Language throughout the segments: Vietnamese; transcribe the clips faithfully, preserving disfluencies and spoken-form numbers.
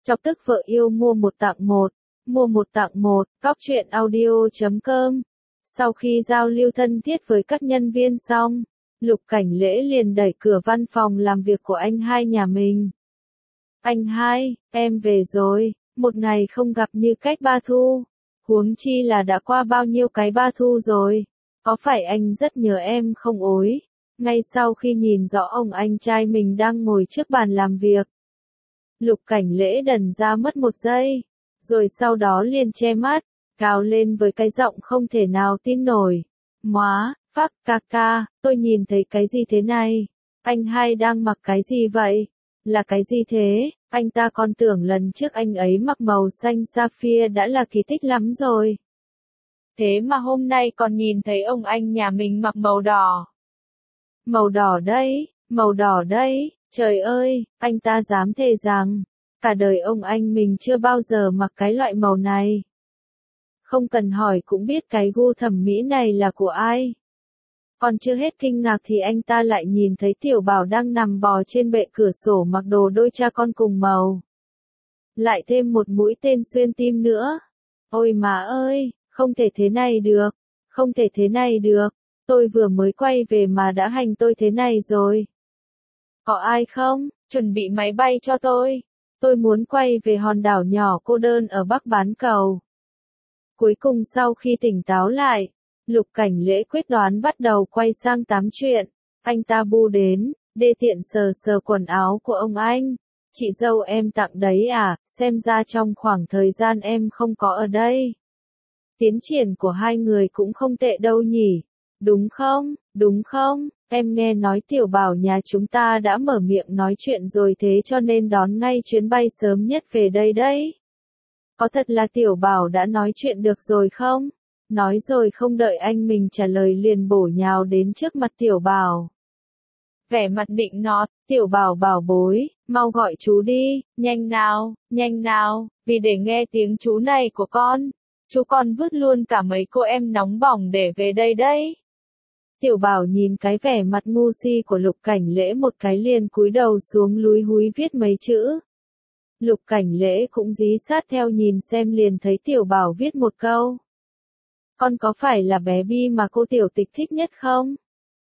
Chọc tức vợ yêu mua một tặng một, mua một tặng một, cóc truyện audio chấm com. Sau khi giao lưu thân thiết với các nhân viên xong, Lục Cảnh Lễ liền đẩy cửa văn phòng làm việc của anh hai nhà mình. Anh hai, em về rồi, một ngày không gặp như cách ba thu. Huống chi là đã qua bao nhiêu cái ba thu rồi. Có phải anh rất nhớ em không ối? Ngay sau khi nhìn rõ ông anh trai mình đang ngồi trước bàn làm việc, Lục Cảnh Lễ đần ra mất một giây, rồi sau đó liền che mắt, gào lên với cái giọng không thể nào tin nổi. Móa, phắc ca ca, tôi nhìn thấy cái gì thế này? Anh hai đang mặc cái gì vậy? Là cái gì thế? Anh ta còn tưởng lần trước anh ấy mặc màu xanh sapphire đã là kỳ tích lắm rồi. Thế mà hôm nay còn nhìn thấy ông anh nhà mình mặc màu đỏ. Màu đỏ đây, màu đỏ đây, trời ơi, anh ta dám thề rằng, cả đời ông anh mình chưa bao giờ mặc cái loại màu này. Không cần hỏi cũng biết cái gu thẩm mỹ này là của ai. Còn chưa hết kinh ngạc thì anh ta lại nhìn thấy Tiểu Bảo đang nằm bò trên bệ cửa sổ mặc đồ đôi cha con cùng màu. Lại thêm một mũi tên xuyên tim nữa. Ôi má ơi, không thể thế này được, không thể thế này được, tôi vừa mới quay về mà đã hành tôi thế này rồi. Có ai không, chuẩn bị máy bay cho tôi, tôi muốn quay về hòn đảo nhỏ cô đơn ở Bắc Bán Cầu. Cuối cùng sau khi tỉnh táo lại, Lục Cảnh Lễ quyết đoán bắt đầu quay sang tám chuyện. Anh ta bu đến, đê tiện sờ sờ quần áo của ông anh. Chị dâu em tặng đấy à, xem ra trong khoảng thời gian em không có ở đây. Tiến triển của hai người cũng không tệ đâu nhỉ, đúng không, đúng không? Em nghe nói Tiểu Bảo nhà chúng ta đã mở miệng nói chuyện rồi thế cho nên đón ngay chuyến bay sớm nhất về đây đấy. Có thật là Tiểu Bảo đã nói chuyện được rồi không? Nói rồi không đợi anh mình trả lời liền bổ nhào đến trước mặt Tiểu Bảo. Vẻ mặt định nọt, Tiểu Bảo bảo bối, mau gọi chú đi, nhanh nào, nhanh nào, vì để nghe tiếng chú này của con, chú con vứt luôn cả mấy cô em nóng bỏng để về đây đấy. Tiểu Bảo nhìn cái vẻ mặt ngu si của Lục Cảnh Lễ một cái liền cúi đầu xuống lúi húi viết mấy chữ. Lục Cảnh Lễ cũng dí sát theo nhìn xem liền thấy Tiểu Bảo viết một câu. Con có phải là bé Bi mà cô tiểu tịch thích nhất không?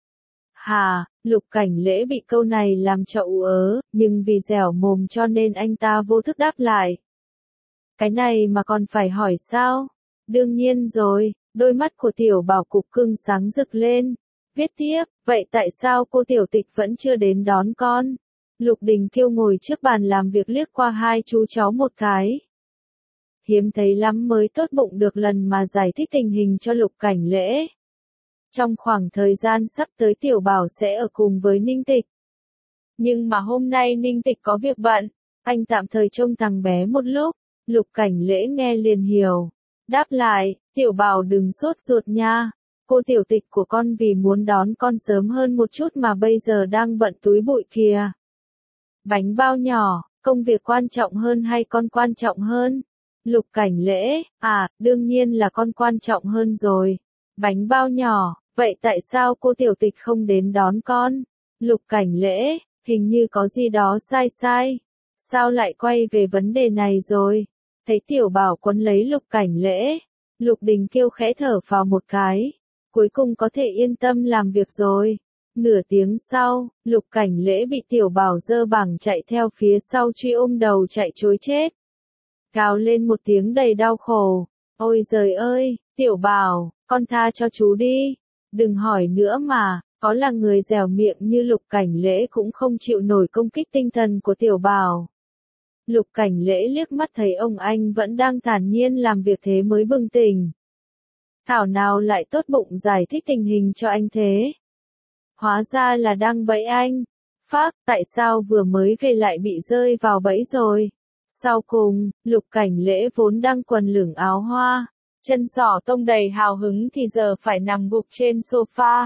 Hà, Lục Cảnh Lễ bị câu này làm cho ú ớ, nhưng vì dẻo mồm cho nên anh ta vô thức đáp lại. Cái này mà còn phải hỏi sao? Đương nhiên rồi, đôi mắt của Tiểu Bảo cục cưng sáng rực lên. Viết tiếp, vậy tại sao cô tiểu tịch vẫn chưa đến đón con? Lục Đình Kiêu ngồi trước bàn làm việc liếc qua hai chú cháu một cái. Hiếm thấy lắm mới tốt bụng được lần mà giải thích tình hình cho Lục Cảnh Lễ. Trong khoảng thời gian sắp tới Tiểu Bảo sẽ ở cùng với Ninh Tịch. Nhưng mà hôm nay Ninh Tịch có việc bận, anh tạm thời trông thằng bé một lúc. Lục Cảnh Lễ nghe liền hiểu. Đáp lại, Tiểu Bảo đừng sốt ruột nha. Cô tiểu tịch của con vì muốn đón con sớm hơn một chút mà bây giờ đang bận túi bụi kìa. Bánh bao nhỏ, công việc quan trọng hơn hay con quan trọng hơn? Lục Cảnh Lễ, à, đương nhiên là con quan trọng hơn rồi. Bánh bao nhỏ, vậy tại sao cô tiểu tịch không đến đón con? Lục Cảnh Lễ, hình như có gì đó sai sai. Sao lại quay về vấn đề này rồi? Thấy Tiểu Bảo quấn lấy Lục Cảnh Lễ, Lục Đình Kiêu khẽ thở phào một cái. Cuối cùng có thể yên tâm làm việc rồi. Nửa tiếng sau, Lục Cảnh Lễ bị Tiểu Bảo giơ bảng chạy theo phía sau truy ôm đầu chạy trối chết. Gào lên một tiếng đầy đau khổ. Ôi giời ơi, Tiểu Bảo, con tha cho chú đi. Đừng hỏi nữa mà, có là người dẻo miệng như Lục Cảnh Lễ cũng không chịu nổi công kích tinh thần của Tiểu Bảo. Lục Cảnh Lễ liếc mắt thấy ông anh vẫn đang thản nhiên làm việc thế mới bừng tỉnh. Thảo nào lại tốt bụng giải thích tình hình cho anh thế. Hóa ra là đang bẫy anh. Phác, tại sao vừa mới về lại bị rơi vào bẫy rồi. Sau cùng, Lục Cảnh Lễ vốn đang quần lửng áo hoa, chân giỏ tông đầy hào hứng thì giờ phải nằm gục trên sofa.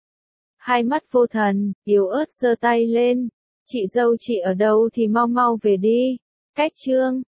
Hai mắt vô thần, yếu ớt giơ tay lên. Chị dâu chị ở đâu thì mau mau về đi. Cách chương.